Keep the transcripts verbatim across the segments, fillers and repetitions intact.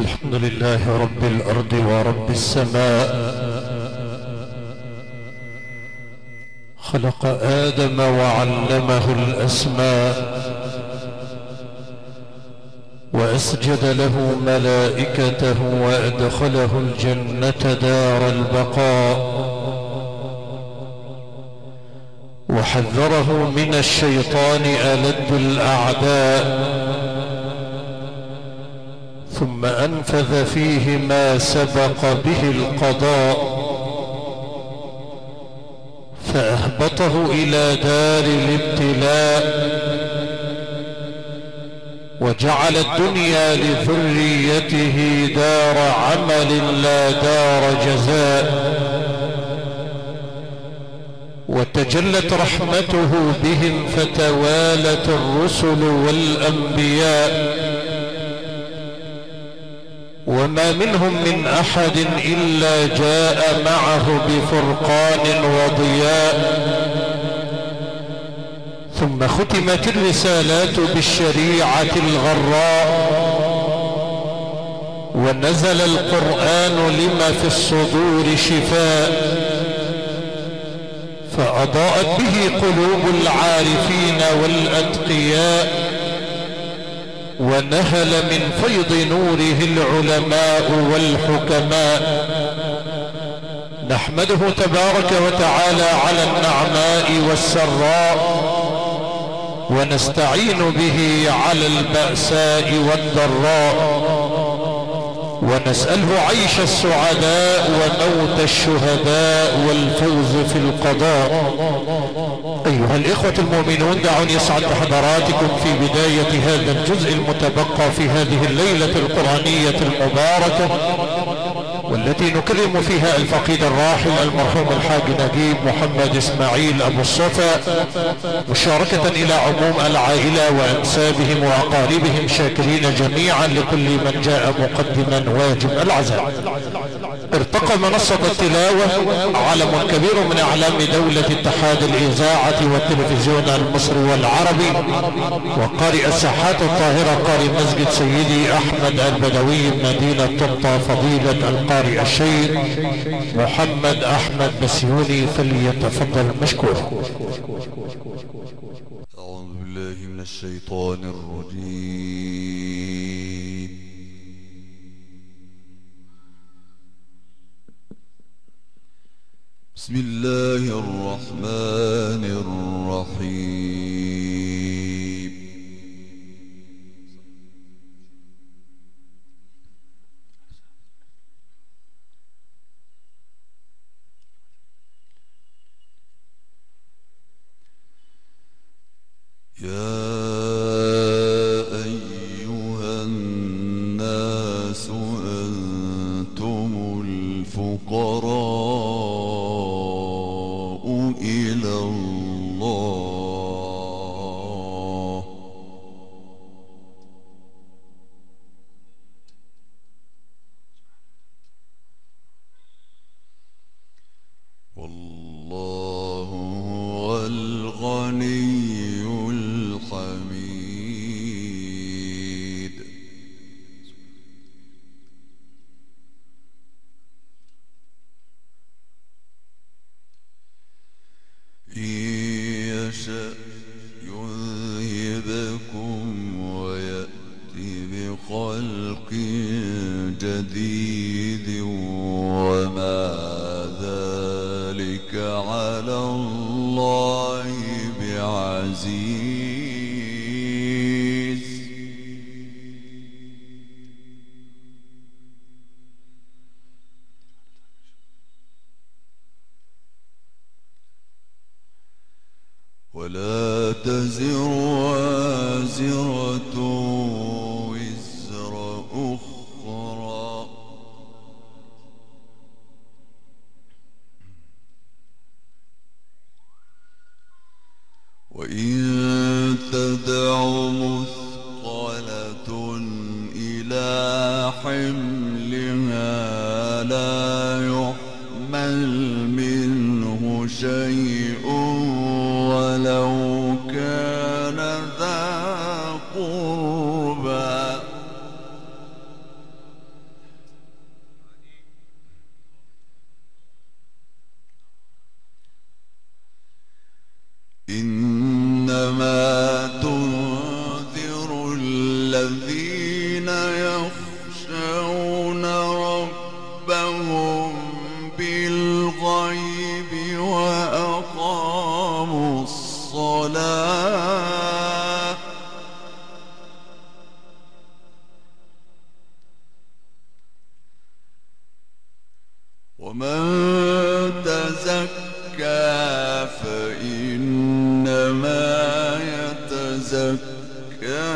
الحمد لله رب الأرض ورب السماء، خلق آدم وعلمه الأسماء، وأسجد له ملائكته وأدخله الجنة دار البقاء، وحذره من الشيطان ألد الأعداء، ثم أنفذ فيه ما سبق به القضاء، فأهبطه إلى دار الابتلاء، وجعل الدنيا لذريته دار عمل لا دار جزاء، وتجلت رحمته بهم فتوالت الرسل والأنبياء، وما منهم من أحد إلا جاء معه بفرقان وضياء، ثم ختمت الرسالات بالشريعة الغراء، ونزل القرآن لما في الصدور شفاء، فأضاءت به قلوب العارفين والأتقياء، ونهل من فيض نوره العلماء والحكماء. نحمده تبارك وتعالى على النعماء والسراء، ونستعين به على البأساء والضراء، ونسأله عيش السعداء وموت الشهداء والفوز في القضاء. أيها الإخوة المؤمنون، دعوني يسعد بحضراتكم في بداية هذا الجزء المتبقى في هذه الليلة القرآنية المباركة، والتي نكرم فيها الفقيد الراحل المرحوم الحاج نجيب محمد إسماعيل أبو الصفا، مشاركة إلى عموم العائلة وأنسابهم وأقاربهم، شاكرين جميعا لكل من جاء مقدما واجب العزاء. ارتقى منصة التلاوة علم كبير من أعلام دولة اتحاد الإذاعة والتلفزيون المصري والعربي، وقارئ الساحات الطاهرة قارئ مسجد سيدي أحمد البدوي مدينة طنطا فضيلة القارئ الشيخ محمد أحمد بسيوني، فليتفضل مشكورا. أعوذ بالله من الشيطان الرجيم. بسم الله الرحمن الرحيم. يا أيها الناس أنتم الفقراء إلى الله، والله هو الغني الحميد. إن يشأ يذهبكم ويأتي بخلق جديد، وما ذلك على الله بعزيز. ولا تزر وازرة وزر أخرى، وإن تدع مثقلة إلى حملها لا يحمل منه شيء ولو كان ذا قربى، إنما تنذر الذين يخشون ربهم بالغيب وأقاموا الصلاة ومن تزكى فإنما يتزكى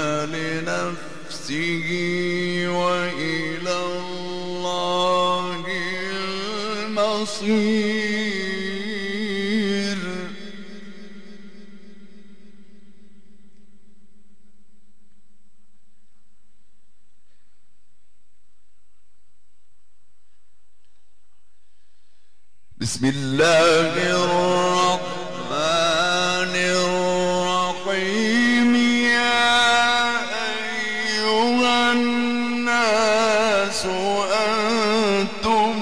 لنفسه وإلى الله المصير. بسم الله الرحمن الرحيم. يا أيها الناس أنتم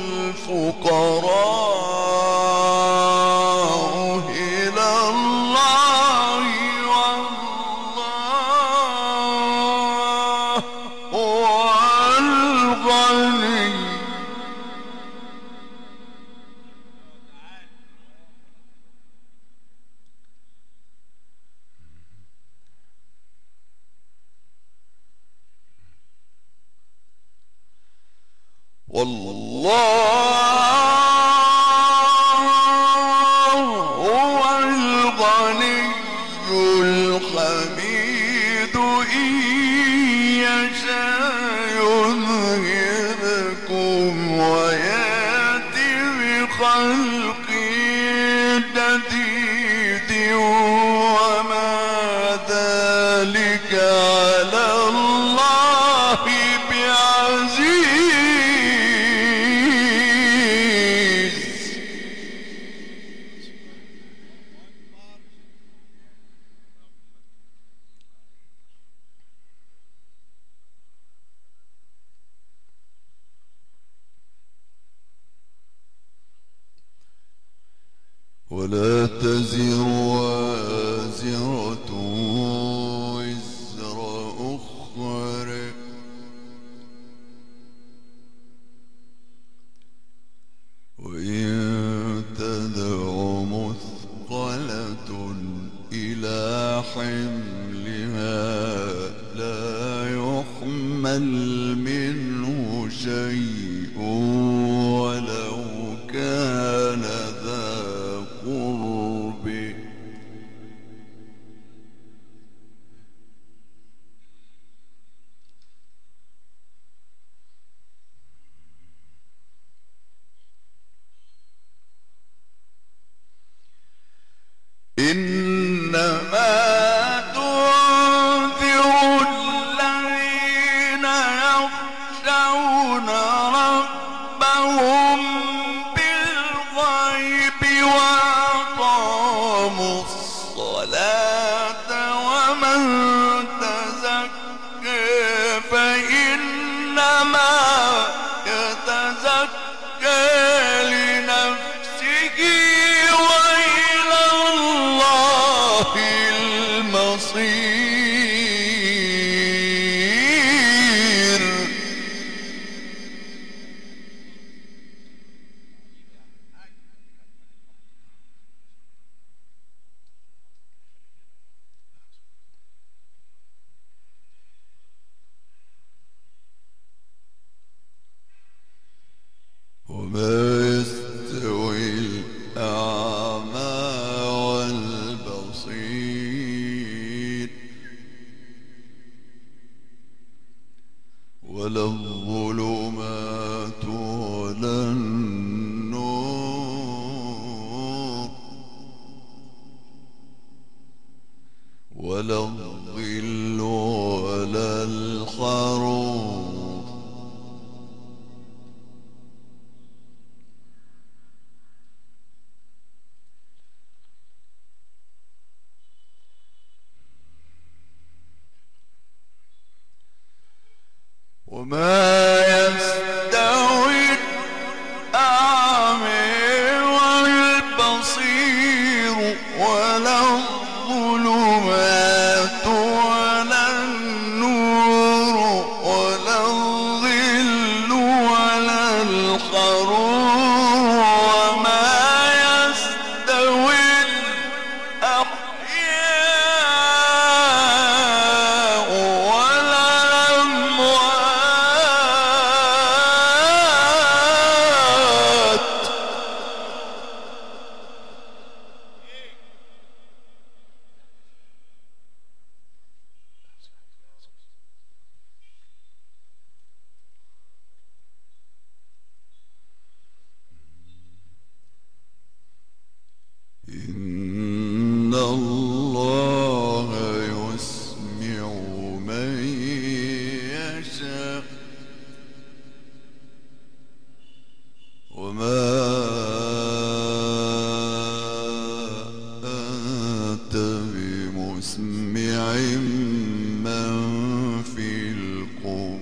الفقراء إلى الله والله هو الغني. والله هو الغني الحميد. إن يشاء يذهبكم ويأتي بخلق جديد وما ذلك على الله بعزيز. ولا تزر وازرة وزر أخرى وإن تدع مثقلة إلى حملها لا يحمل منه شيء ولو كان ذا قرب. إنما تنذر الذين يخشون ربهم بالغيب وأقاموا الصلاة ومن تزكى فإنما يتزكى لنفسه وإلى الله المصير. وما يستوي الأعمى والبصير ولا الظلمات ولا النور ولا الظل ولا الحرور. وما يستوي الأعمى والبصير ولا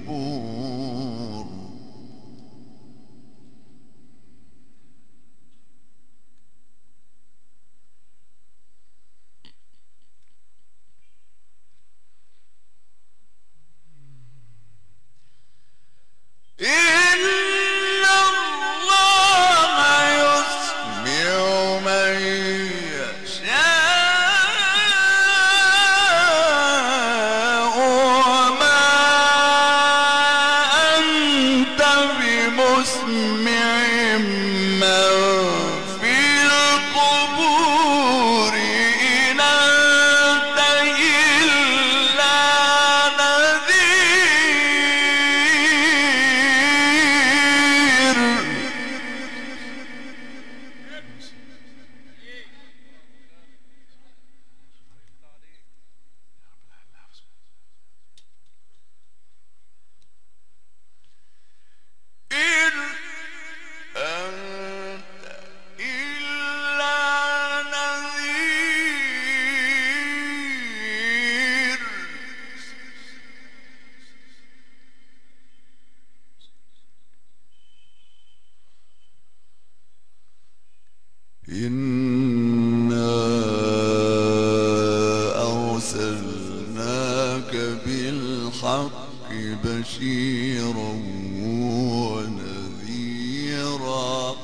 القبور إن الله يسمع من يشاء وما أنت بمسمع من في القبور إن أنت إلا نذير. إن أنت إلا نذير. إنا أرسلناك بالحق بشيرا ونذيرا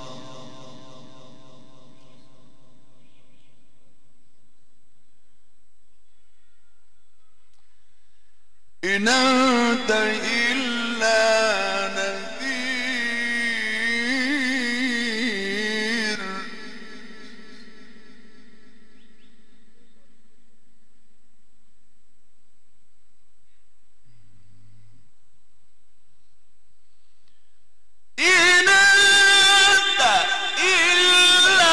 إن أنت إلا نذير. إن أنت إلا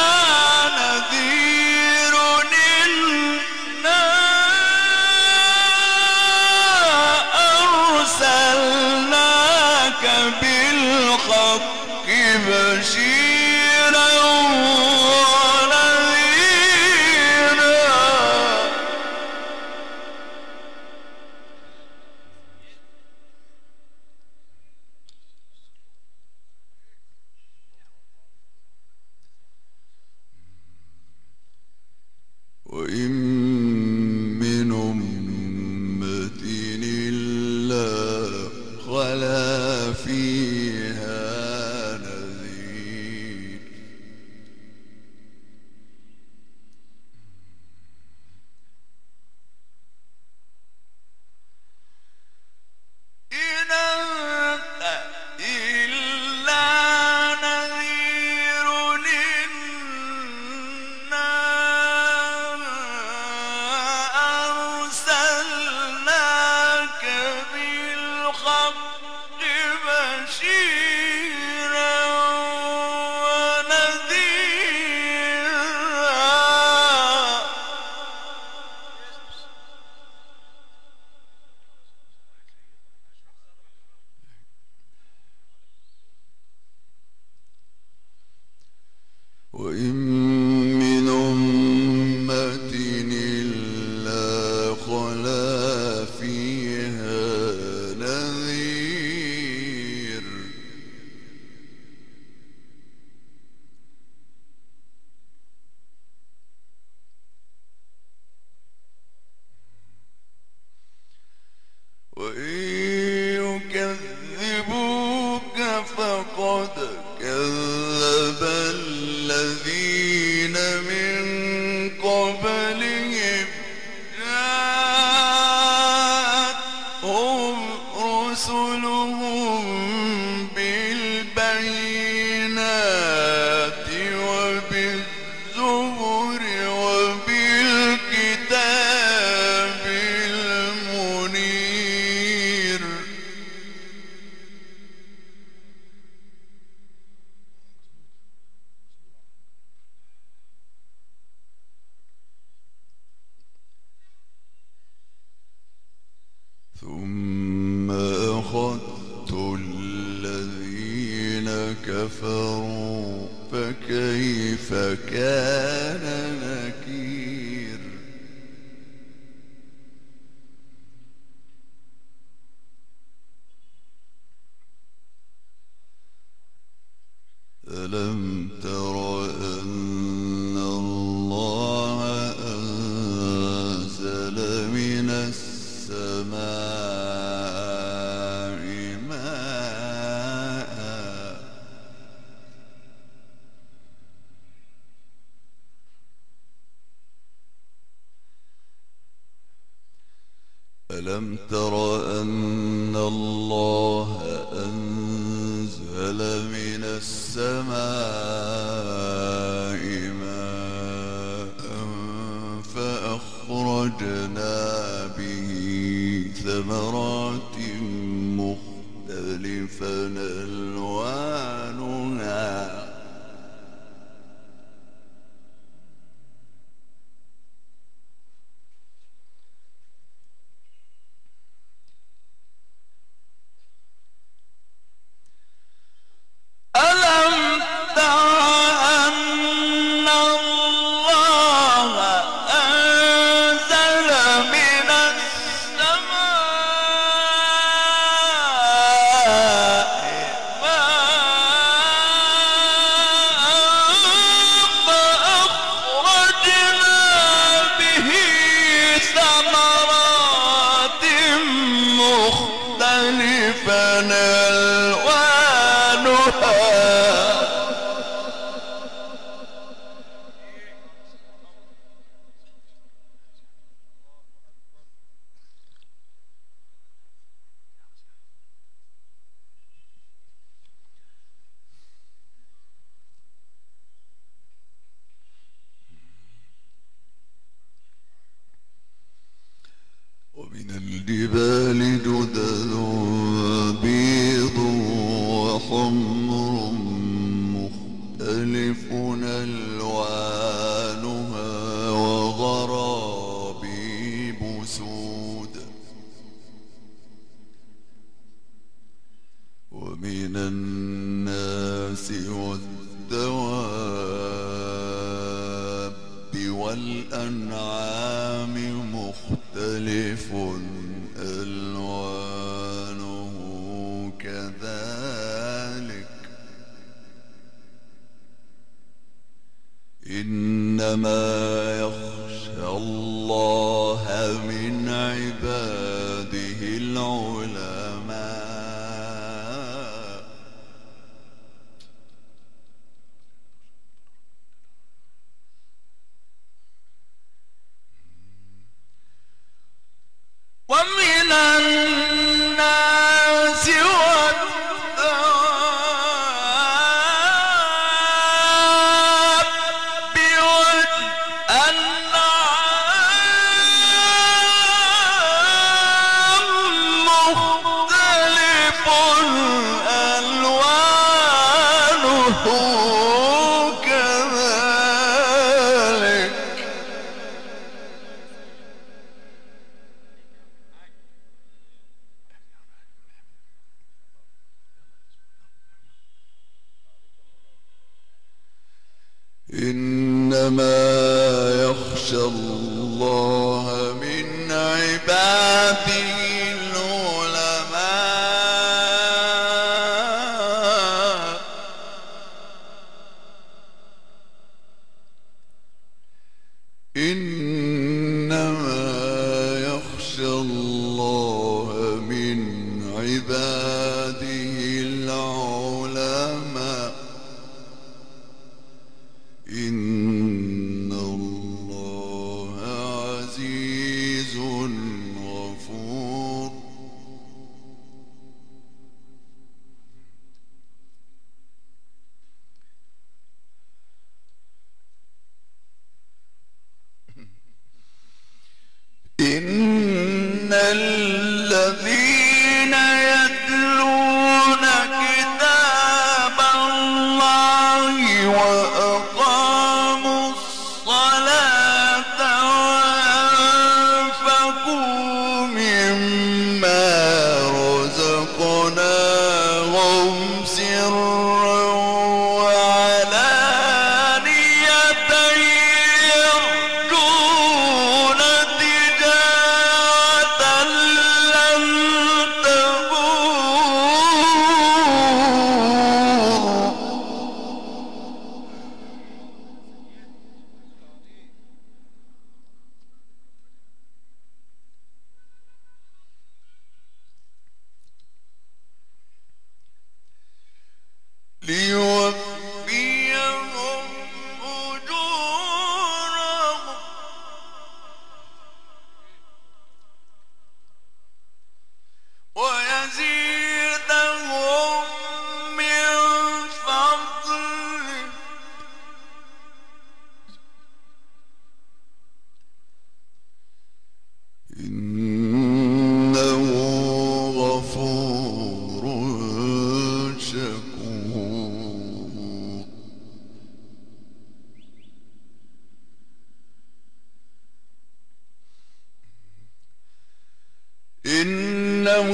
نذير. إنا أرسلناك بالحق بشيرا ونذيرا. وإن من أمة إلا خلا فيها نذير. إن أنت إلا نذير. إنا أرسلناك بالحق بشيرا ونذيرا. وإن من أمة إلا خلا فيها نذير. وإن يكذبوك فقد كذب الذين من قبلهم جاءتهم رسلهم بالبينات وبالزبر وبالكتاب المنير. ثم أخذت الذين كفروا فكيف كان نكير. ألم تر أن الله أنزل من السماء ماء فأخرجنا به ثمرات مختلفا ألوانها ومن الجبال جدد بيض وحمر مختلف ألوانها وغرابيب سود ومن الناس والدواب والأنعام مختلف ألوانه كذلك إنما يخشى الله من عباده العلماء ومن الناس والدواب والأنعام مختلف ألوانه كذلك إنما يخشى الله من عباده العلماء إنما يخشى الله من عباده العلماء إن الله عزيز غفور إن الذين يتلون كتاب الله وأقاموا الصلاة وأنفقوا مما رزقناهم سرا وعلانية يرجون تجارة لن تبور إنه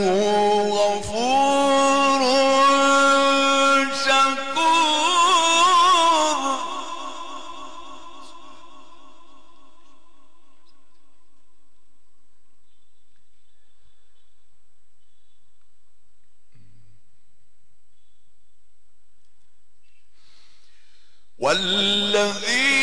غفور شكور. والذي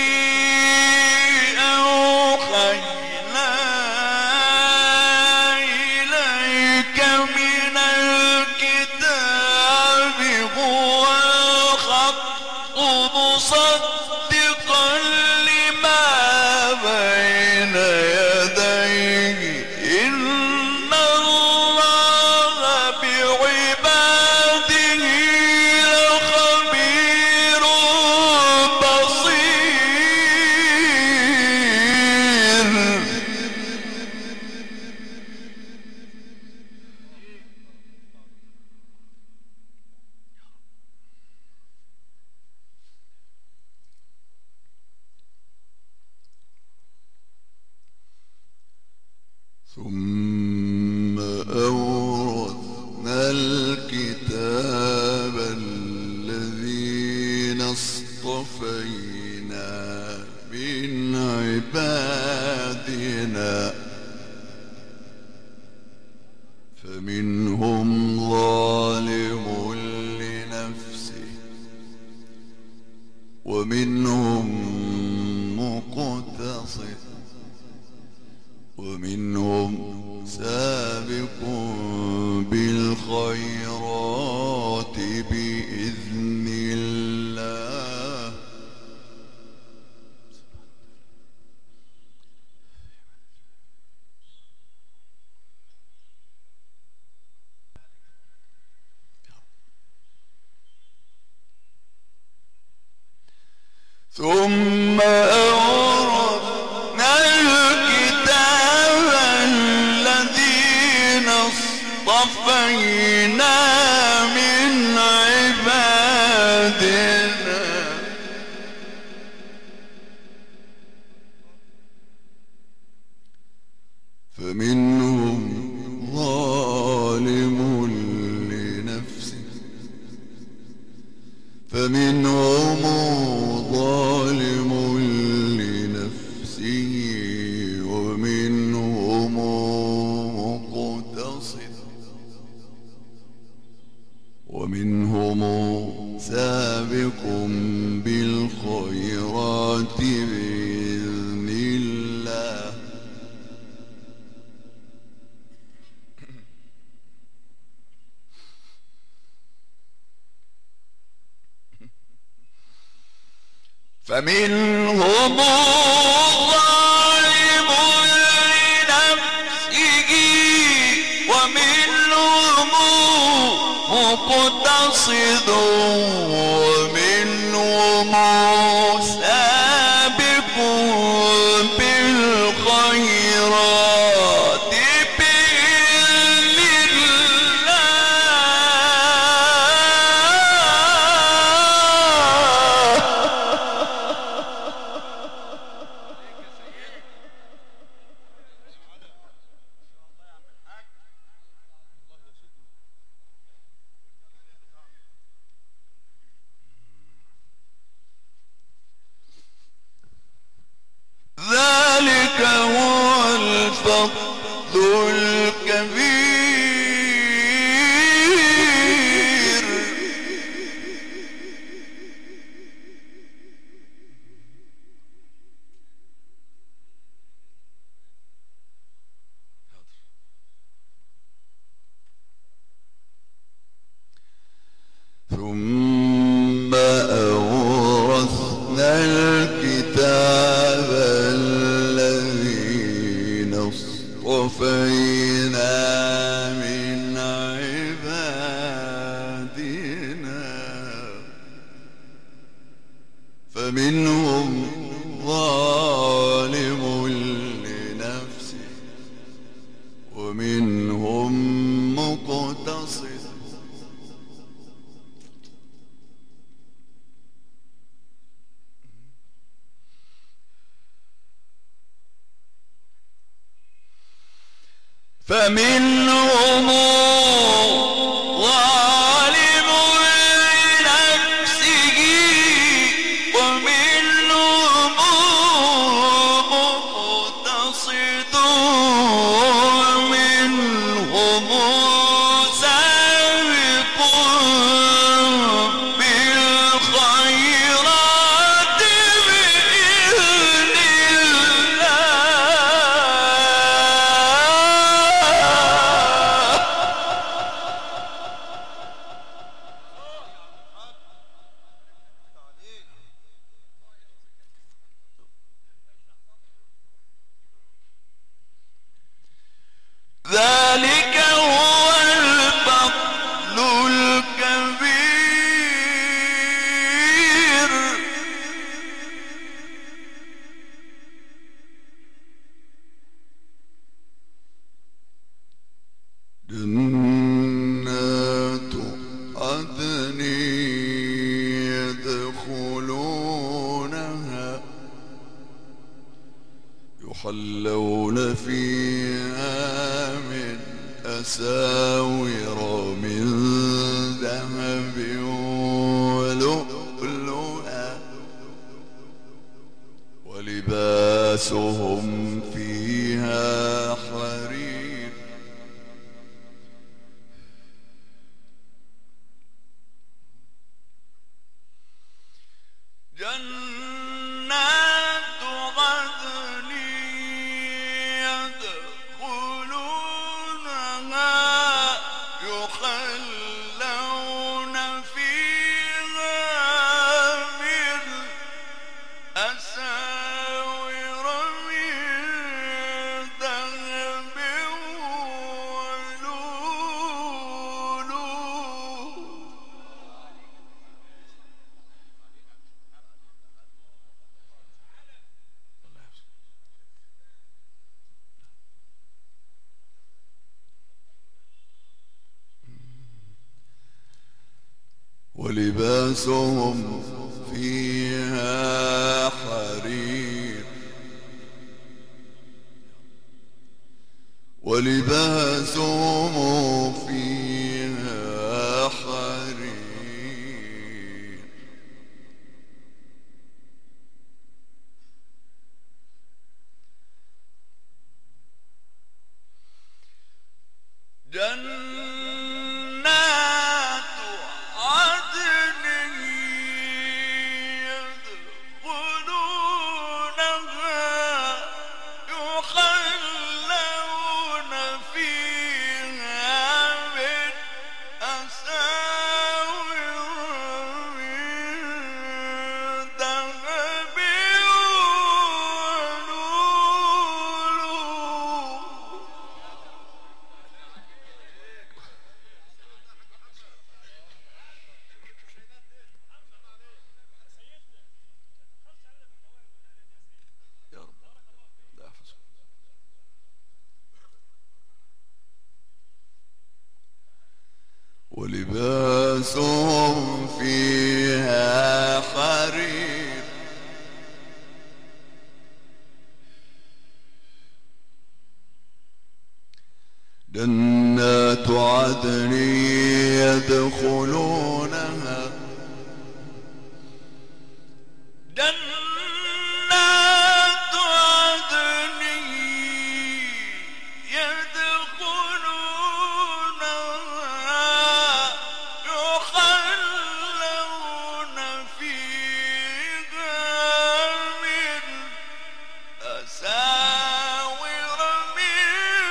ثم أورثنا الكتاب الذين اصطفينا من عبادنا فمنهم ظالم لنفسه ومنهم مقتصد ومنهم سابق بالخيرات بإذن الله. ثم أورثنا الكتاب الذين اصطفينا من عبادنا فمنهم ظالم لنفسه فمنهم ظالم لنفسه ومنهم مقتصد ومنهم سابق بالخيرات بإذن الله. فمنهم ظالم لنفسه ومنهم مقتصد ومنهم سابق بالخيرات بإذن الله. ذلك هو الفضل الكبير. ثم أورثنا الكتاب الذين اصطفينا من عبادنا فمنهم ظالم لنفسه ومنهم مقتصد فمنهم ذلك هو الفضل الكبير. جنات عدن يدخلونها يحلون فيها من أساور من ذهب ولؤلؤا ولباسهم فيها حرير. جنات عدن يدخلونها يحلون فيها من أساور من ذهب ولؤلؤ ولباسهم فيها حرير. ولباسهم فيها حرير. جنات عدن يدخلونها يحلون فيها من أساور من ذهب ولؤلؤ يا رب لا أحفظ. ولباسهم فيها حرير. جنات عدن يدخلونها جنات عدن يدخلونها يحلون فيها من أساور من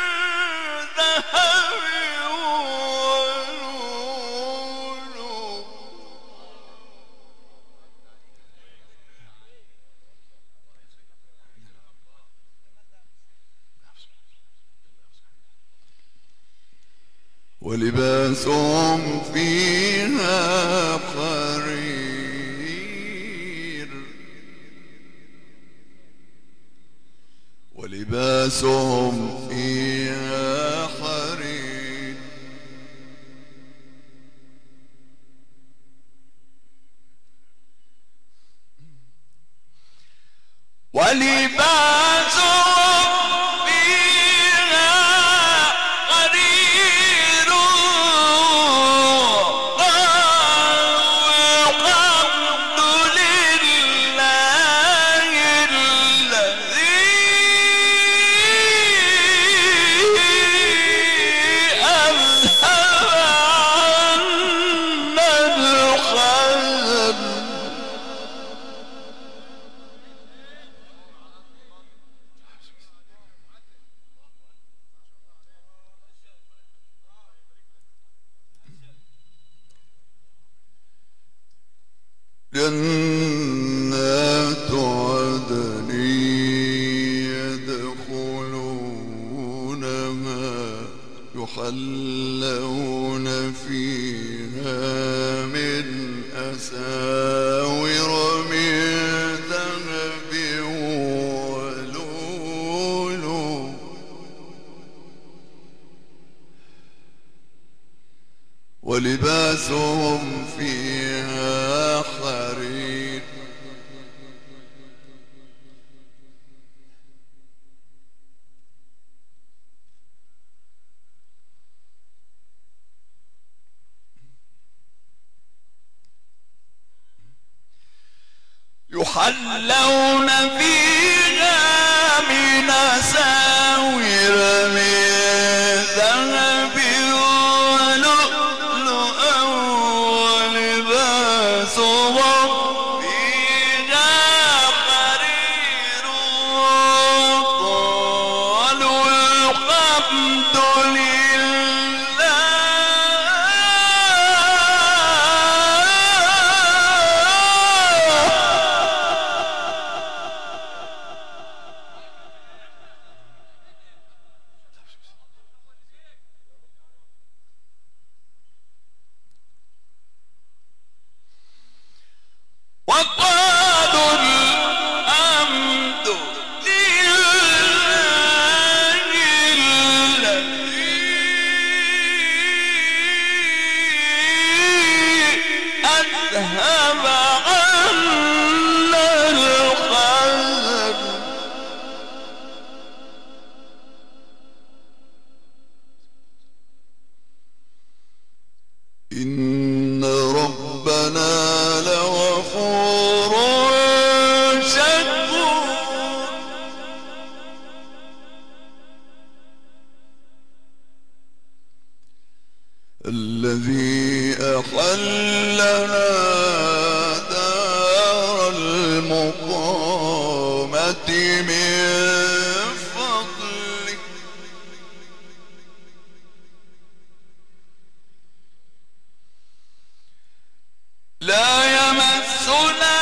ذهب ولؤلؤ ولباسهم فيها حرير. ولباسهم فيها حرير. ولباسهم فيها حرير. ولباسهم فيها حرير. يحلون فيها من أساور من ذهب ولؤلؤا ولباسهم فيها حرير. قالوا الحمد وقالوا الحمد لله الذي أذهب عنا الحزن. إن ربنا لغفور شكور. الذي أحلنا دار المقامة من فضله لا يمسنا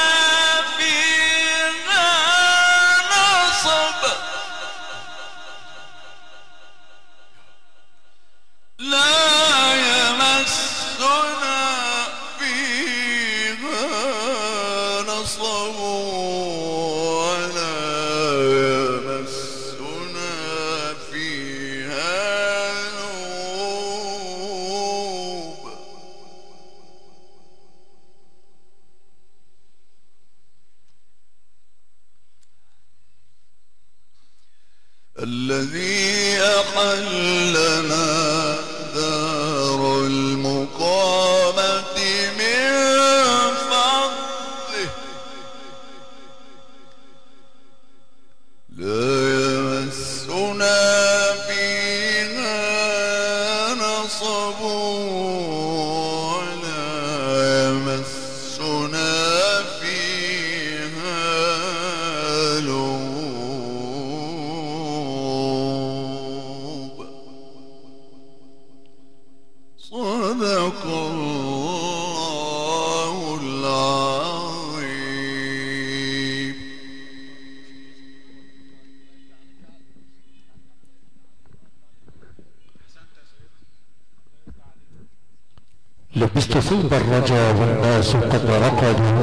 فيها نصب لا يمسنا فيها نصب ولا يمسنا فيها لغوب. الذي أحلنا دار المقامة من فضله لا يمسنا فيها نصب ولا يمسنا فيها لغوب. صدق الله العظيم. لبست ثوب الرجا والناس قد رقدوا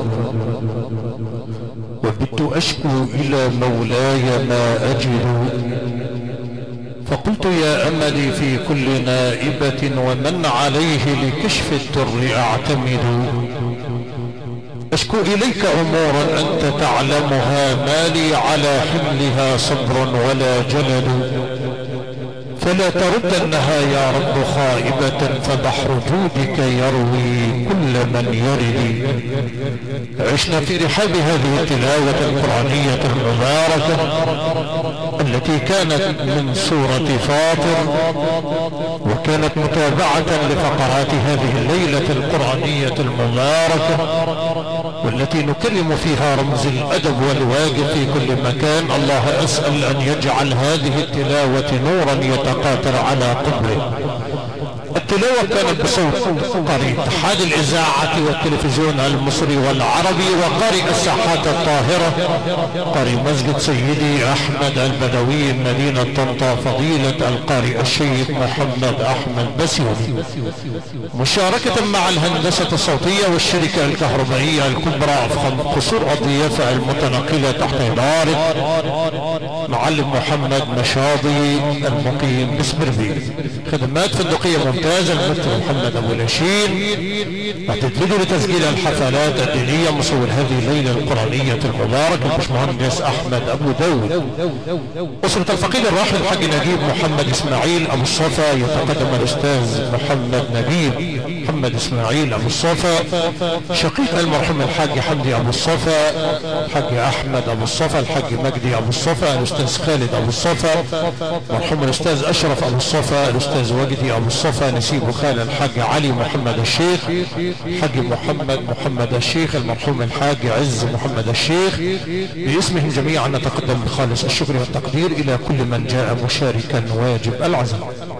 وبت أشكو إلى مولاي ما أجد. فقلت يا أملي في كل نائبة ومن عليه لكشف الدر أعتمد. أشكو إليك أمورا أنت تعلمها ما لي على حملها صبر ولا جلد. فلا تردنها يا رب خائبة فبحر جودك يروي كل من يرد. عشنا في رحاب هذه التلاوة القرآنية المباركة التي كانت من سورة فاطر وكانت متابعة لفقرات هذه الليلة القرآنية المباركة والتي نكرم فيها رمز الأدب والواجب في كل مكان. الله أسأل أن يجعل هذه التلاوة نورا يتقاطر على قبره. التلاوة كانت بصوت قارئ اتحاد الإذاعة والتلفزيون المصري والعربي وقارئ الساحات الطاهرة قارئ مسجد سيدي أحمد البدوي مدينة طنطا فضيلة القارئ الشيخ محمد أحمد بسيوني، مشاركة مع الهندسة الصوتية والشركة الكهربائية الكبرى أفخم قصور الضيافة المتنقلة تحت إدارة معلم محمد مشاضي المقيم بسبربي. خدمات فندقية ممتازة الاستاذ الممثل محمد ابو لاشين، وتدلدوا لتسجيل الحفلات الدينيه مصور هذه الليله القرانيه المباركه الباشمهندس احمد ابو داود. اسره الفقيد الراحل الحاج نجيب محمد اسماعيل ابو الصفا، يتقدم الاستاذ محمد نجيب محمد اسماعيل ابو الصفا شقيق المرحوم الحاج حمدي ابو الصفا، الحاج احمد ابو الصفا، الحاج مجدي ابو الصفا، الاستاذ خالد ابو الصفا، مرحوم الاستاذ اشرف ابو الصفا، الاستاذ وجدي ابو الصفا، نسيب خال الحاج علي محمد الشيخ، الحاج محمد محمد الشيخ، المرحوم الحاج عز محمد الشيخ. باسمهم جميعا نتقدم بخالص الشكر والتقدير الى كل من جاء مشاركا واجب العزاء.